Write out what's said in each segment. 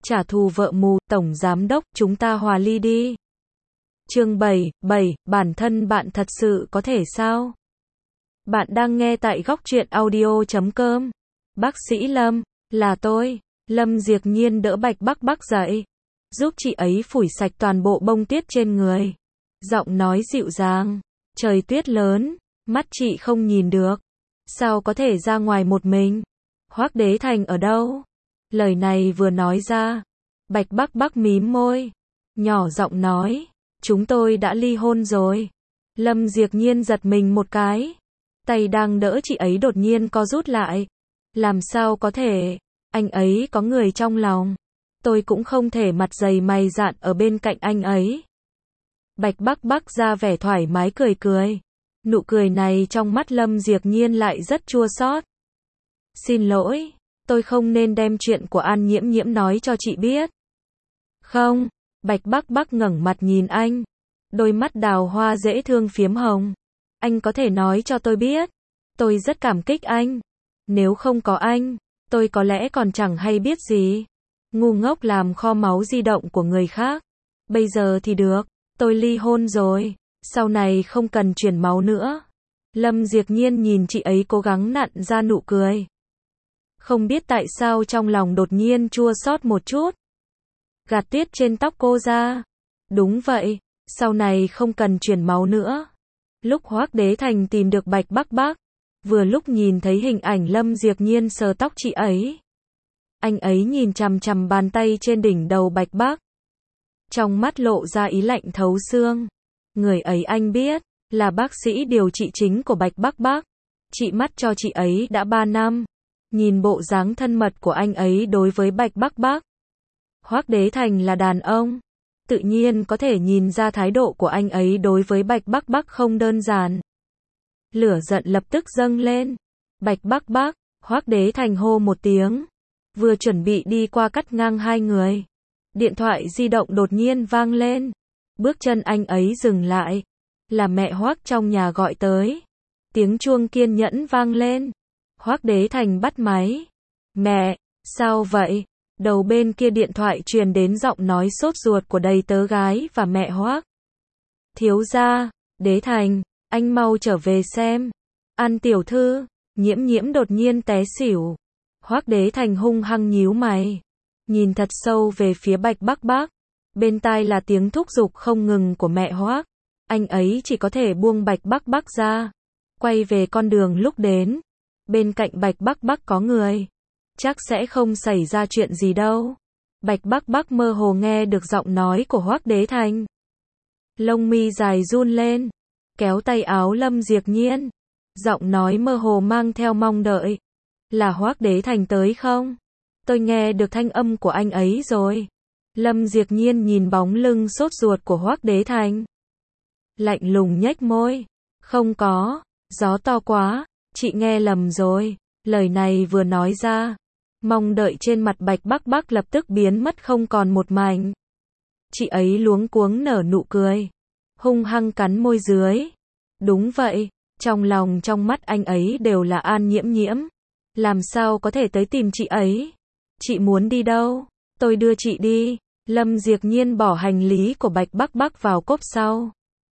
trả thù vợ mù, tổng giám đốc, chúng ta hòa ly đi. Chương 7, bản thân bạn thật sự có thể sao? Bạn đang nghe tại góc truyện audio.com. Bác sĩ Lâm, là tôi. Lâm Diệp Nhiên đỡ Bạch Bắc Bắc dậy, giúp chị ấy phủi sạch toàn bộ bông tuyết trên người. Giọng nói dịu dàng, trời tuyết lớn, mắt chị không nhìn được. Sao có thể ra ngoài một mình? Hoắc Đế Thành ở đâu? Lời này vừa nói ra, Bạch Bắc Bắc mím môi, nhỏ giọng nói, chúng tôi đã ly hôn rồi. Lâm Diệp Nhiên giật mình một cái, tay đang đỡ chị ấy đột nhiên co rút lại. Làm sao có thể, anh ấy có người trong lòng. Tôi cũng không thể mặt dày mày dạn ở bên cạnh anh ấy. Bạch Bắc Bắc ra vẻ thoải mái cười cười. Nụ cười này trong mắt Lâm Diệp Nhiên lại rất chua xót. Xin lỗi, tôi không nên đem chuyện của An Nhiễm Nhiễm nói cho chị biết. Không, Bạch Bắc Bắc ngẩng mặt nhìn anh. Đôi mắt đào hoa dễ thương phiếm hồng. Anh có thể nói cho tôi biết. Tôi rất cảm kích anh. Nếu không có anh, tôi có lẽ còn chẳng hay biết gì. Ngu ngốc làm kho máu di động của người khác. Bây giờ thì được, tôi ly hôn rồi, sau này không cần chuyển máu nữa. Lâm Diệp Nhiên nhìn chị ấy cố gắng nặn ra nụ cười. Không biết tại sao trong lòng đột nhiên chua xót một chút. Gạt tuyết trên tóc cô ra. Đúng vậy, sau này không cần chuyển máu nữa. Lúc Hoắc Đế Thành tìm được Bạch Bắc Bắc, vừa lúc nhìn thấy hình ảnh Lâm Diệp Nhiên sờ tóc chị ấy. Anh ấy nhìn chằm chằm bàn tay trên đỉnh đầu Bạch Bắc. Trong mắt lộ ra ý lạnh thấu xương. Người ấy anh biết, là bác sĩ điều trị chính của Bạch Bắc Bắc. Trị mắt cho chị ấy đã 3 năm. Nhìn bộ dáng thân mật của anh ấy đối với Bạch Bắc Bắc. Hoắc Đế Thành là đàn ông. Tự nhiên có thể nhìn ra thái độ của anh ấy đối với Bạch Bắc Bắc không đơn giản. Lửa giận lập tức dâng lên. Bạch Bắc Bắc, Hoắc Đế Thành hô một tiếng. Vừa chuẩn bị đi qua cắt ngang hai người. Điện thoại di động đột nhiên vang lên. Bước chân anh ấy dừng lại. Là mẹ Hoắc trong nhà gọi tới. Tiếng chuông kiên nhẫn vang lên. Hoắc Đế Thành bắt máy. Mẹ, sao vậy? Đầu bên kia điện thoại truyền đến giọng nói sốt ruột của đầy tớ gái và mẹ Hoắc. Thiếu gia, Đế Thành, anh mau trở về xem. An tiểu thư, Nhiễm Nhiễm đột nhiên té xỉu. Hoắc Đế Thành hung hăng nhíu mày, nhìn thật sâu về phía Bạch Bắc Bắc. Bên tai là tiếng thúc giục không ngừng của mẹ Hoắc. Anh ấy chỉ có thể buông Bạch Bắc Bắc ra, quay về con đường lúc đến. Bên cạnh Bạch Bắc Bắc có người, chắc sẽ không xảy ra chuyện gì đâu. Bạch Bắc Bắc mơ hồ nghe được giọng nói của Hoắc Đế Thành. Lông mi dài run lên, kéo tay áo Lâm Diệp Nhiên. Giọng nói mơ hồ mang theo mong đợi. Là Hoắc Đế Thành tới không? Tôi nghe được thanh âm của anh ấy rồi. Lâm Diệp Nhiên nhìn bóng lưng sốt ruột của Hoắc Đế Thành. Lạnh lùng nhếch môi. Không có, gió to quá, chị nghe lầm rồi. Lời này vừa nói ra, mong đợi trên mặt Bạch Bắc Bắc lập tức biến mất không còn một mảnh. Chị ấy luống cuống nở nụ cười, hung hăng cắn môi dưới. Đúng vậy, trong lòng trong mắt anh ấy đều là An Nhiễm Nhiễm. Làm sao có thể tới tìm chị ấy? Chị muốn đi đâu? Tôi đưa chị đi. Lâm Diệp Nhiên bỏ hành lý của Bạch Bắc Bắc vào cốp sau.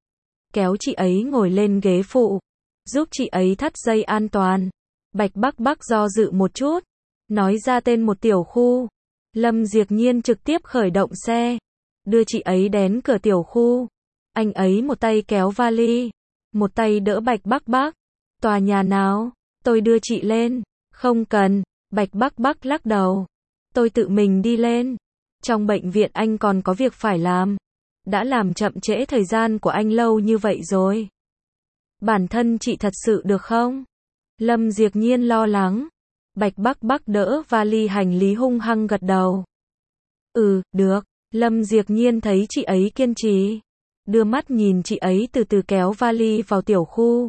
Kéo chị ấy ngồi lên ghế phụ. Giúp chị ấy thắt dây an toàn. Bạch Bắc Bắc do dự một chút. Nói ra tên một tiểu khu. Lâm Diệp Nhiên trực tiếp khởi động xe. Đưa chị ấy đến cửa tiểu khu. Anh ấy một tay kéo vali. Một tay đỡ Bạch Bắc Bắc. Tòa nhà nào? Tôi đưa chị lên. Không cần. Bạch Bắc Bắc lắc đầu. Tôi tự mình đi lên. Trong bệnh viện anh còn có việc phải làm. Đã làm chậm trễ thời gian của anh lâu như vậy rồi. Bản thân chị thật sự được không? Lâm Diệp Nhiên lo lắng. Bạch Bắc Bắc đỡ vali hành lý hung hăng gật đầu. Được. Lâm Diệp Nhiên thấy chị ấy kiên trì. Đưa mắt nhìn chị ấy từ từ kéo vali vào tiểu khu.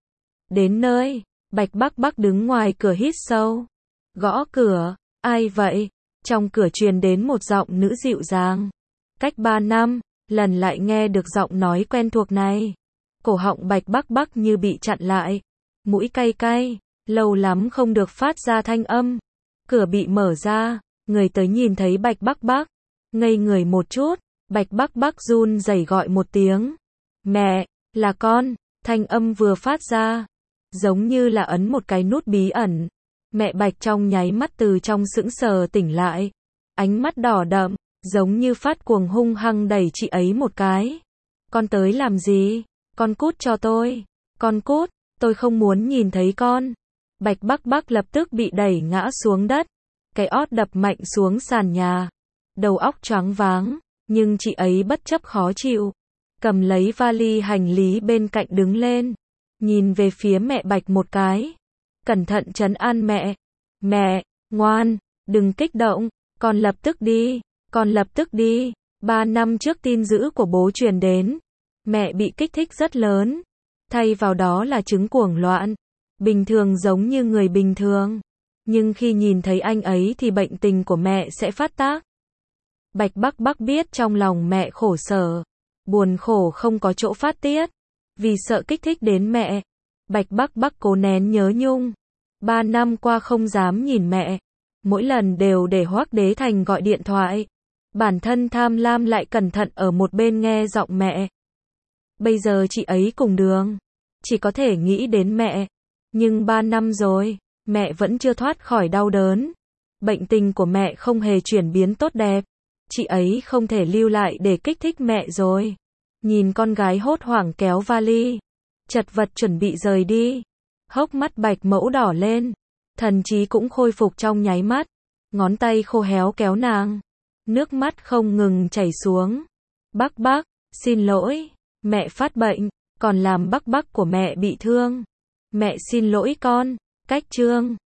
Đến nơi, Bạch Bắc Bắc đứng ngoài cửa hít sâu. Gõ cửa. Ai vậy? Trong cửa truyền đến một giọng nữ dịu dàng. Cách 3 năm, lần lại nghe được giọng nói quen thuộc này. Cổ họng Bạch Bắc Bắc như bị chặn lại. Mũi cay cay, lâu lắm không được phát ra thanh âm. Cửa bị mở ra, Người tới nhìn thấy Bạch Bắc Bắc, ngây người một chút, Bạch Bắc Bắc run rẩy gọi một tiếng. Mẹ, là con, thanh âm vừa phát ra, giống như là ấn một cái nút bí ẩn. Mẹ Bạch trong nháy mắt từ trong sững sờ tỉnh lại, ánh mắt đỏ đậm, giống như phát cuồng hung hăng đẩy chị ấy một cái. Con tới làm gì? Con cút cho tôi. Con cút, tôi không muốn nhìn thấy con. Bạch Bắc Bắc lập tức bị đẩy ngã xuống đất, cái ót đập mạnh xuống sàn nhà, đầu óc choáng váng, nhưng chị ấy bất chấp khó chịu, cầm lấy vali hành lý bên cạnh đứng lên, nhìn về phía mẹ Bạch một cái, cẩn thận trấn an mẹ. Mẹ, ngoan, đừng kích động, con lập tức đi, con lập tức đi. 3 năm trước tin dữ của bố truyền đến, mẹ bị kích thích rất lớn, thay vào đó là chứng cuồng loạn, bình thường giống như người bình thường, nhưng khi nhìn thấy anh ấy thì bệnh tình của mẹ sẽ phát tác. Bạch Bắc Bắc biết trong lòng mẹ khổ sở, buồn khổ không có chỗ phát tiết, vì sợ kích thích đến mẹ. Bạch Bắc Bắc cố nén nhớ nhung, 3 năm qua không dám nhìn mẹ, mỗi lần đều để Hoắc Đế Thành gọi điện thoại, bản thân tham lam lại cẩn thận ở một bên nghe giọng mẹ. Bây giờ chị ấy cùng đường, chỉ có thể nghĩ đến mẹ, nhưng 3 năm rồi, mẹ vẫn chưa thoát khỏi đau đớn, bệnh tình của mẹ không hề chuyển biến tốt đẹp, chị ấy không thể lưu lại để kích thích mẹ rồi. Nhìn con gái hốt hoảng kéo vali, chật vật chuẩn bị rời đi, hốc mắt Bạch Mẫu đỏ lên, thần trí cũng khôi phục trong nháy mắt, ngón tay khô héo kéo nàng, nước mắt không ngừng chảy xuống. Bắc Bắc, xin lỗi, mẹ phát bệnh, còn làm Bắc Bắc của mẹ bị thương. Mẹ xin lỗi con. Cách chương